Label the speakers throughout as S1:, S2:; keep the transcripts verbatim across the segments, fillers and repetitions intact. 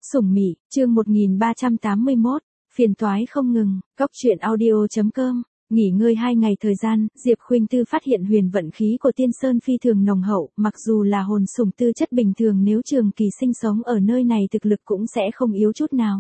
S1: Sủng Mị, chương một nghìn ba trăm tám mươi mốt, phiền toái không ngừng, cóc truyện audio chấm com. Nghỉ ngơi hai ngày thời gian, Diệp Khuynh Tư phát hiện huyền vận khí của Tiên Sơn phi thường nồng hậu, mặc dù là hồn sủng tư chất bình thường nếu trường kỳ sinh sống ở nơi này thực lực cũng sẽ không yếu chút nào.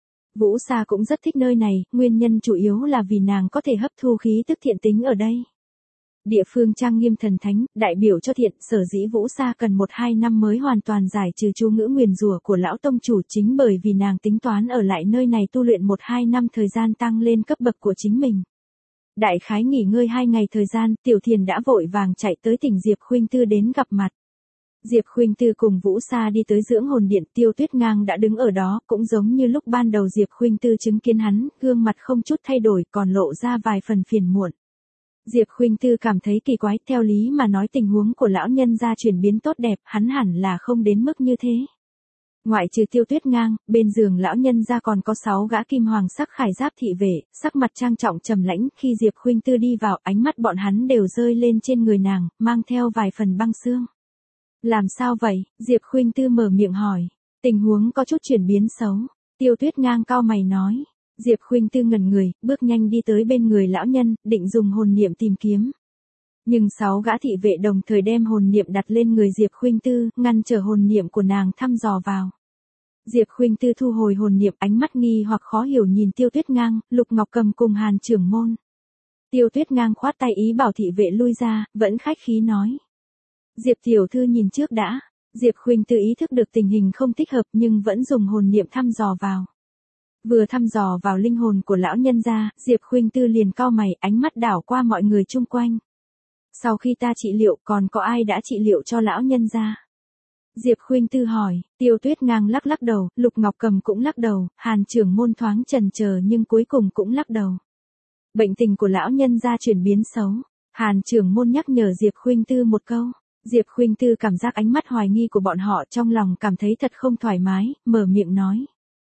S1: Vũ Sa cũng rất thích nơi này, nguyên nhân chủ yếu là vì nàng có thể hấp thu khí tức thiện tính ở đây. Địa phương trang nghiêm thần thánh, đại biểu cho thiện, sở dĩ Vũ Sa cần một hai năm mới hoàn toàn giải trừ chú ngữ nguyền rủa của lão tông chủ, chính bởi vì nàng tính toán ở lại nơi này tu luyện một hai năm thời gian tăng lên cấp bậc của chính mình. Đại khái nghỉ ngơi hai ngày thời gian, Tiểu Thiền đã vội vàng chạy tới tỉnh Diệp Khuynh Tư đến gặp mặt. Diệp Khuynh Tư cùng Vũ Sa đi tới dưỡng hồn điện, Tiêu Tuyết Ngang đã đứng ở đó, cũng giống như lúc ban đầu Diệp Khuynh Tư chứng kiến hắn, gương mặt không chút thay đổi, còn lộ ra vài phần phiền muộn. Diệp Khuynh Tư cảm thấy kỳ quái, theo lý mà nói tình huống của lão nhân gia chuyển biến tốt đẹp, hắn hẳn là không đến mức như thế. Ngoại trừ Tiêu Tuyết Ngang, bên giường lão nhân gia còn có sáu gã kim hoàng sắc khải giáp thị vệ, sắc mặt trang trọng trầm lãnh, khi Diệp Khuynh Tư đi vào, ánh mắt bọn hắn đều rơi lên trên người nàng, mang theo vài phần băng xương. Làm sao vậy? Diệp Khuynh Tư mở miệng hỏi. Tình huống có chút chuyển biến xấu. Tiêu Tuyết Ngang cau mày nói. Diệp Khuynh Tư ngẩn người, bước nhanh đi tới bên người lão nhân, định dùng hồn niệm tìm kiếm. Nhưng sáu gã thị vệ đồng thời đem hồn niệm đặt lên người Diệp Khuynh Tư, ngăn trở hồn niệm của nàng thăm dò vào. Diệp Khuynh Tư thu hồi hồn niệm, ánh mắt nghi hoặc khó hiểu nhìn Tiêu Tuyết Ngang, Lục Ngọc Cầm cùng Hàn trưởng môn. Tiêu Tuyết Ngang khoát tay ý bảo thị vệ lui ra, vẫn khách khí nói. Diệp tiểu thư nhìn trước đã. Diệp Khuynh Tư ý thức được tình hình không thích hợp nhưng vẫn dùng hồn niệm thăm dò vào. Vừa thăm dò vào linh hồn của lão nhân gia, Diệp Khuynh Tư liền cau mày, ánh mắt đảo qua mọi người chung quanh. Sau khi ta trị liệu, còn có ai đã trị liệu cho lão nhân gia? Diệp Khuynh Tư hỏi. Tiêu Tuyết Ngang lắc lắc đầu, Lục Ngọc Cầm cũng lắc đầu, Hàn trưởng môn thoáng chần chờ nhưng cuối cùng cũng lắc đầu. Bệnh tình của lão nhân gia chuyển biến xấu. Hàn trưởng môn nhắc nhở Diệp Khuynh Tư một câu. Diệp Khuynh Tư cảm giác ánh mắt hoài nghi của bọn họ, trong lòng cảm thấy thật không thoải mái, mở miệng nói.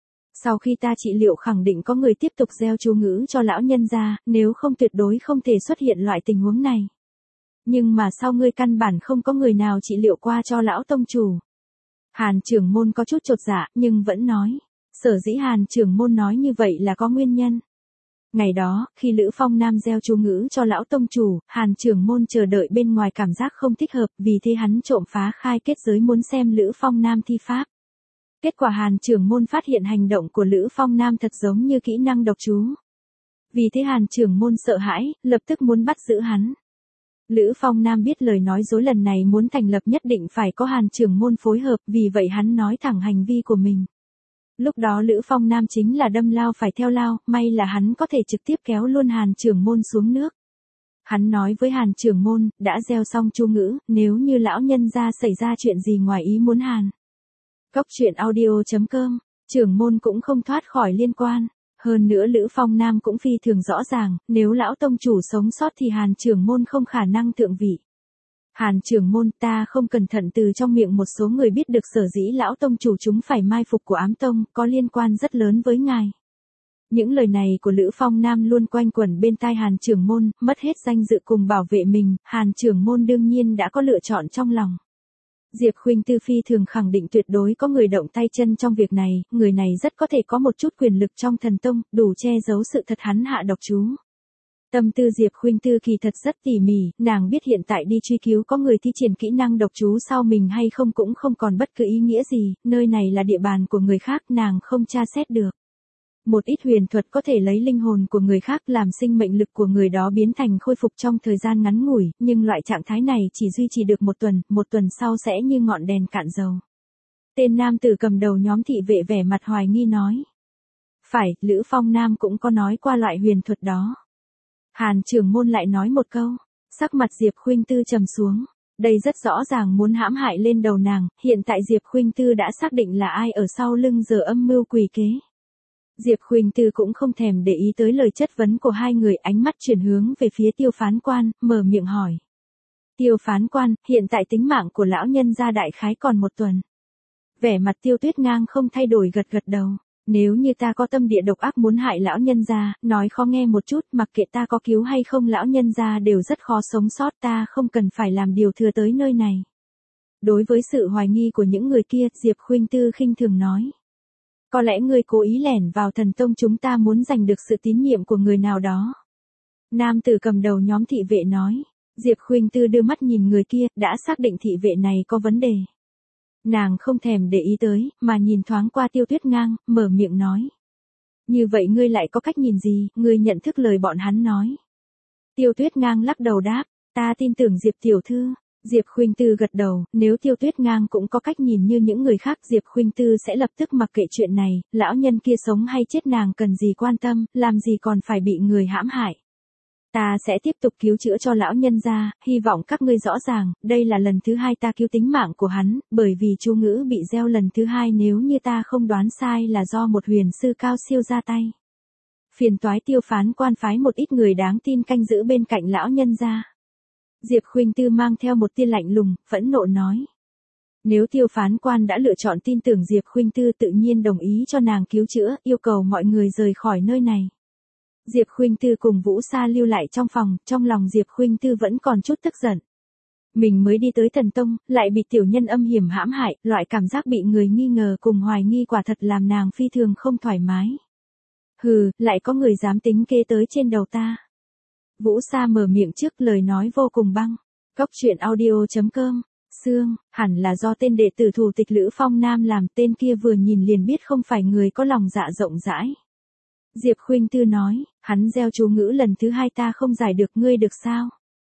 S1: Sau khi ta trị liệu khẳng định có người tiếp tục gieo chú ngữ cho lão nhân gia, nếu không tuyệt đối không thể xuất hiện loại tình huống này. Nhưng mà sau ngươi căn bản không có người nào trị liệu qua cho lão tông chủ. Hàn trưởng môn có chút chột dạ, nhưng vẫn nói. Sở dĩ Hàn trưởng môn nói như vậy là có nguyên nhân. Ngày đó, khi Lữ Phong Nam gieo chú ngữ cho lão tông chủ, Hàn trưởng môn chờ đợi bên ngoài cảm giác không thích hợp, vì thế hắn trộm phá khai kết giới muốn xem Lữ Phong Nam thi pháp. Kết quả Hàn trưởng môn phát hiện hành động của Lữ Phong Nam thật giống như kỹ năng độc chú. Vì thế Hàn trưởng môn sợ hãi, lập tức muốn bắt giữ hắn. Lữ Phong Nam biết lời nói dối lần này muốn thành lập nhất định phải có Hàn trưởng môn phối hợp, vì vậy hắn nói thẳng hành vi của mình. Lúc đó Lữ Phong Nam chính là đâm lao phải theo lao, may là hắn có thể trực tiếp kéo luôn Hàn trưởng môn xuống nước. Hắn nói với Hàn trưởng môn, đã gieo xong chú ngữ, nếu như lão nhân gia xảy ra chuyện gì ngoài ý muốn Hàn. Cóc truyện audio chấm com, trưởng môn cũng không thoát khỏi liên quan. Hơn nữa Lữ Phong Nam cũng phi thường rõ ràng, nếu lão tông chủ sống sót thì Hàn trưởng môn không khả năng thượng vị. Hàn trưởng môn, ta không cẩn thận từ trong miệng một số người biết được sở dĩ lão tông chủ chúng phải mai phục của ám tông, có liên quan rất lớn với ngài. Những lời này của Lữ Phong Nam luôn quanh quẩn bên tai Hàn trưởng môn, mất hết danh dự cùng bảo vệ mình, Hàn trưởng môn đương nhiên đã có lựa chọn trong lòng. Diệp Khuynh Tư phi thường khẳng định tuyệt đối có người động tay chân trong việc này, người này rất có thể có một chút quyền lực trong thần tông, đủ che giấu sự thật hắn hạ độc chú. Tâm tư Diệp Khuynh Tư kỳ thật rất tỉ mỉ, nàng biết hiện tại đi truy cứu có người thi triển kỹ năng độc chú sau mình hay không cũng không còn bất cứ ý nghĩa gì, nơi này là địa bàn của người khác, nàng không tra xét được. Một ít huyền thuật có thể lấy linh hồn của người khác làm sinh mệnh lực của người đó biến thành khôi phục trong thời gian ngắn ngủi, nhưng loại trạng thái này chỉ duy trì được một tuần, một tuần sau sẽ như ngọn đèn cạn dầu. Tên nam tử cầm đầu nhóm thị vệ vẻ mặt hoài nghi nói. Phải, Lữ Phong Nam cũng có nói qua loại huyền thuật đó. Hàn trưởng môn lại nói một câu, sắc mặt Diệp Khuynh Tư trầm xuống. Đây rất rõ ràng muốn hãm hại lên đầu nàng, hiện tại Diệp Khuynh Tư đã xác định là ai ở sau lưng giờ âm mưu quỷ kế. Diệp Khuynh Tư cũng không thèm để ý tới lời chất vấn của hai người, ánh mắt chuyển hướng về phía Tiêu phán quan, mở miệng hỏi. Tiêu phán quan, hiện tại tính mạng của lão nhân gia đại khái còn một tuần. Vẻ mặt Tiêu Tuyết Ngang không thay đổi gật gật đầu. Nếu như ta có tâm địa độc ác muốn hại lão nhân gia, nói khó nghe một chút, mặc kệ ta có cứu hay không lão nhân gia đều rất khó sống sót, ta không cần phải làm điều thừa tới nơi này. Đối với sự hoài nghi của những người kia, Diệp Khuynh Tư khinh thường nói. Có lẽ ngươi cố ý lẻn vào thần tông chúng ta muốn giành được sự tín nhiệm của người nào đó. Nam tử cầm đầu nhóm thị vệ nói. Diệp Khuynh Tư đưa mắt nhìn người kia, đã xác định thị vệ này có vấn đề. Nàng không thèm để ý tới, mà nhìn thoáng qua Tiêu Tuyết Ngang, mở miệng nói. Như vậy ngươi lại có cách nhìn gì, ngươi nhận thức lời bọn hắn nói. Tiêu Tuyết Ngang lắc đầu đáp, ta tin tưởng Diệp tiểu thư. Diệp Khuynh Tư gật đầu, nếu Tiêu Tuyết Ngang cũng có cách nhìn như những người khác, Diệp Khuynh Tư sẽ lập tức mặc kệ chuyện này, lão nhân kia sống hay chết nàng cần gì quan tâm, làm gì còn phải bị người hãm hại. Ta sẽ tiếp tục cứu chữa cho lão nhân gia, hy vọng các ngươi rõ ràng, đây là lần thứ hai ta cứu tính mạng của hắn, bởi vì chú ngữ bị gieo lần thứ hai nếu như ta không đoán sai là do một huyền sư cao siêu ra tay. Phiền toái Tiêu phán quan phái một ít người đáng tin canh giữ bên cạnh lão nhân gia. Diệp Khuynh Tư mang theo một tia lạnh lùng, phẫn nộ nói. Nếu Tiêu phán quan đã lựa chọn tin tưởng Diệp Khuynh Tư tự nhiên đồng ý cho nàng cứu chữa, yêu cầu mọi người rời khỏi nơi này. Diệp Khuynh Tư cùng Vũ Sa lưu lại trong phòng, trong lòng Diệp Khuynh Tư vẫn còn chút tức giận. Mình mới đi tới thần tông, lại bị tiểu nhân âm hiểm hãm hại, loại cảm giác bị người nghi ngờ cùng hoài nghi quả thật làm nàng phi thường không thoải mái. Hừ, lại có người dám tính kế tới trên đầu ta. Vũ Sa mở miệng trước lời nói vô cùng băng. Góc truyện audio chấm com. Sương, hẳn là do tên đệ tử thủ tịch Lữ Phong Nam làm, tên kia vừa nhìn liền biết không phải người có lòng dạ rộng rãi. Diệp Khuynh Tư nói, hắn gieo chú ngữ lần thứ hai ta không giải được, ngươi được sao?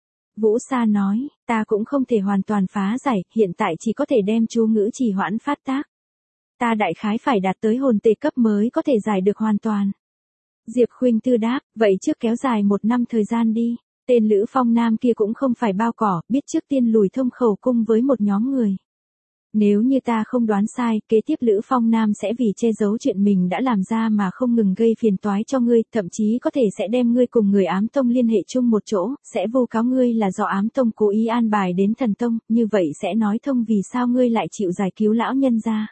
S1: Vũ Sa nói, ta cũng không thể hoàn toàn phá giải, hiện tại chỉ có thể đem chú ngữ trì hoãn phát tác. Ta đại khái phải đạt tới hồn tề cấp mới có thể giải được hoàn toàn. Diệp Khuynh Tư đáp, vậy trước kéo dài một năm thời gian đi. Tên Lữ Phong Nam kia cũng không phải bao cỏ, biết trước tiên lùi thông khẩu cung với một nhóm người. Nếu như ta không đoán sai, kế tiếp Lữ Phong Nam sẽ vì che giấu chuyện mình đã làm ra mà không ngừng gây phiền toái cho ngươi, thậm chí có thể sẽ đem ngươi cùng người ám tông liên hệ chung một chỗ, sẽ vu cáo ngươi là do ám tông cố ý an bài đến thần tông, như vậy sẽ nói thông vì sao ngươi lại chịu giải cứu lão nhân gia.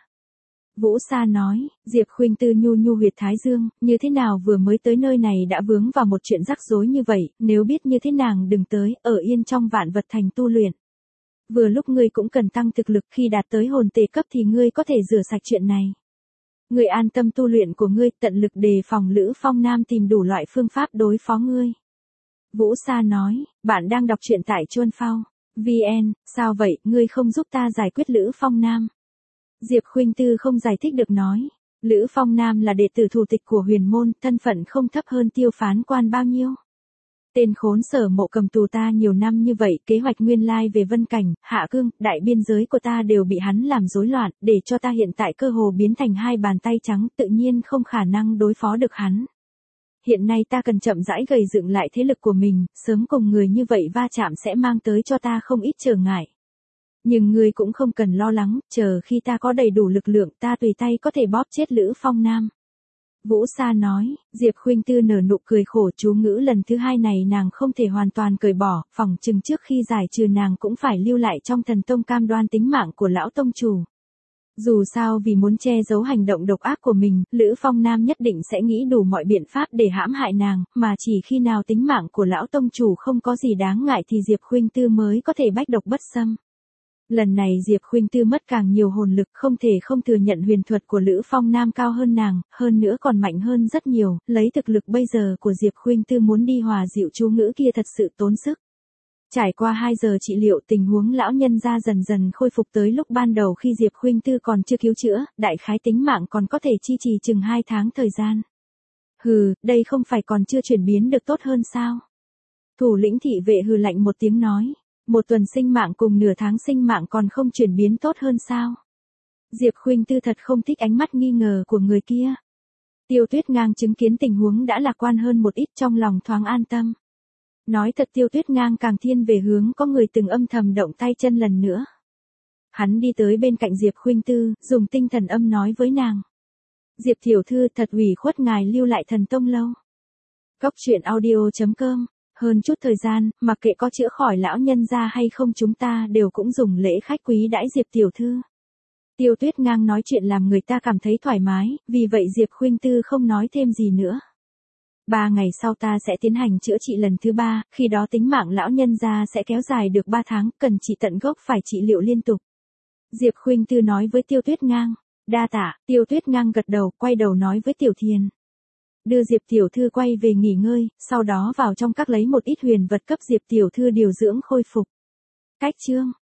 S1: Vũ Sa nói, Diệp Khuynh Tư nhu nhu huyệt thái dương, như thế nào vừa mới tới nơi này đã vướng vào một chuyện rắc rối như vậy, nếu biết như thế nàng đừng tới, ở yên trong Vạn Vật Thành tu luyện. Vừa lúc ngươi cũng cần tăng thực lực, khi đạt tới hồn tề cấp thì ngươi có thể rửa sạch chuyện này. Ngươi an tâm tu luyện của ngươi, tận lực đề phòng Lữ Phong Nam tìm đủ loại phương pháp đối phó ngươi. Vũ Sa nói, bạn đang đọc truyện tại Chuan Phao. vê en, sao vậy, ngươi không giúp ta giải quyết Lữ Phong Nam? Diệp Khuynh Tư không giải thích được nói, Lữ Phong Nam là đệ tử thủ tịch của huyền môn, thân phận không thấp hơn Tiêu phán quan bao nhiêu. Tên khốn Sở Mộ cầm tù ta nhiều năm như vậy, kế hoạch nguyên lai về Vân Cảnh, Hạ Cương, đại biên giới của ta đều bị hắn làm rối loạn, để cho ta hiện tại cơ hồ biến thành hai bàn tay trắng, tự nhiên không khả năng đối phó được hắn. Hiện nay ta cần chậm rãi gầy dựng lại thế lực của mình, sớm cùng người như vậy va chạm sẽ mang tới cho ta không ít trở ngại. Nhưng ngươi cũng không cần lo lắng, chờ khi ta có đầy đủ lực lượng ta tùy tay có thể bóp chết Lữ Phong Nam. Vũ Sa nói, Diệp Khuynh Tư nở nụ cười khổ, chú ngữ lần thứ hai này nàng không thể hoàn toàn cởi bỏ, phòng chừng trước khi giải trừ nàng cũng phải lưu lại trong thần tông cam đoan tính mạng của lão tông chủ. Dù sao vì muốn che giấu hành động độc ác của mình, Lữ Phong Nam nhất định sẽ nghĩ đủ mọi biện pháp để hãm hại nàng, mà chỉ khi nào tính mạng của lão tông chủ không có gì đáng ngại thì Diệp Khuynh Tư mới có thể bách độc bất xâm. Lần này Diệp Khuynh Tư mất càng nhiều hồn lực, không thể không thừa nhận huyền thuật của Lữ Phong Nam cao hơn nàng, hơn nữa còn mạnh hơn rất nhiều, lấy thực lực bây giờ của Diệp Khuynh Tư muốn đi hòa dịu chú ngữ kia thật sự tốn sức. Trải qua hai giờ trị liệu, tình huống lão nhân gia dần dần khôi phục tới lúc ban đầu khi Diệp Khuynh Tư còn chưa cứu chữa, đại khái tính mạng còn có thể chi trì chừng hai tháng thời gian. Hừ, đây không phải còn chưa chuyển biến được tốt hơn sao? Thủ lĩnh thị vệ hừ lạnh một tiếng nói. Một tuần sinh mạng cùng nửa tháng sinh mạng còn không chuyển biến tốt hơn sao? Diệp Khuynh Tư thật không thích ánh mắt nghi ngờ của người kia. Tiêu Tuyết Ngang chứng kiến tình huống đã lạc quan hơn một ít, trong lòng thoáng an tâm. Nói thật, Tiêu Tuyết Ngang càng thiên về hướng có người từng âm thầm động tay chân lần nữa. Hắn đi tới bên cạnh Diệp Khuynh Tư, dùng tinh thần âm nói với nàng. Diệp tiểu thư, thật ủy khuất ngài lưu lại thần tông lâu. Góc truyện audio chấm com. Hơn chút thời gian, mặc kệ có chữa khỏi lão nhân gia hay không chúng ta đều cũng dùng lễ khách quý đãi Diệp tiểu thư. Tiêu Tuyết Ngang nói chuyện làm người ta cảm thấy thoải mái, vì vậy Diệp Khuynh Tư không nói thêm gì nữa. Ba ngày sau ta sẽ tiến hành chữa trị lần thứ ba, khi đó tính mạng lão nhân gia sẽ kéo dài được ba tháng, cần trị tận gốc phải trị liệu liên tục. Diệp Khuynh Tư nói với Tiêu Tuyết Ngang. Đa tạ, Tiêu Tuyết Ngang gật đầu, quay đầu nói với Tiểu Thiền. Đưa Diệp Tiểu Thư quay về nghỉ ngơi, sau đó vào trong các lấy một ít huyền vật cấp Diệp Tiểu Thư điều dưỡng khôi phục. Cách chương